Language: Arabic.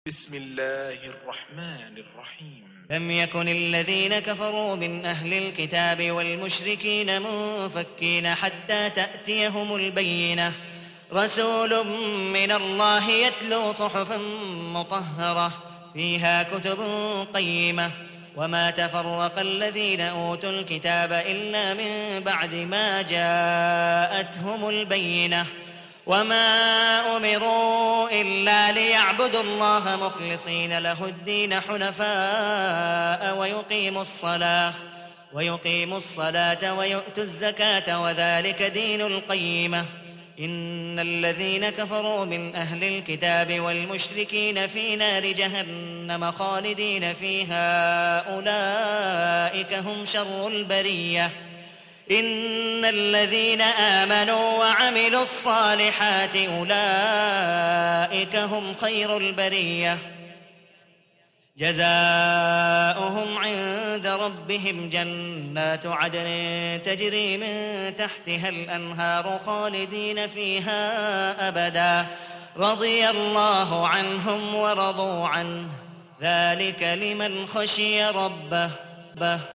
بسم الله الرحمن الرحيم. لم يكن الذين كفروا من أهل الكتاب والمشركين منفكين حتى تأتيهم البينة. رسول من الله يتلو صحفا مطهرة فيها كتب قيمة. وما تفرق الذين أوتوا الكتاب إلا من بعد ما جاءتهم البينة. وما أمروا إلا ليعبدوا الله مخلصين له الدين حنفاء ويقيموا الصلاة ويؤتوا الزكاة وذلك دين القيمة. إن الذين كفروا من أهل الكتاب والمشركين في نار جهنم خالدين فيها أولئك هم شر البرية. إن الذين آمنوا وعملوا الصالحات أولئك هم خير البرية. جزاؤهم عند ربهم جنات عدن تجري من تحتها الأنهار خالدين فيها أبدا رضي الله عنهم ورضوا عنه ذلك لمن خشي ربه.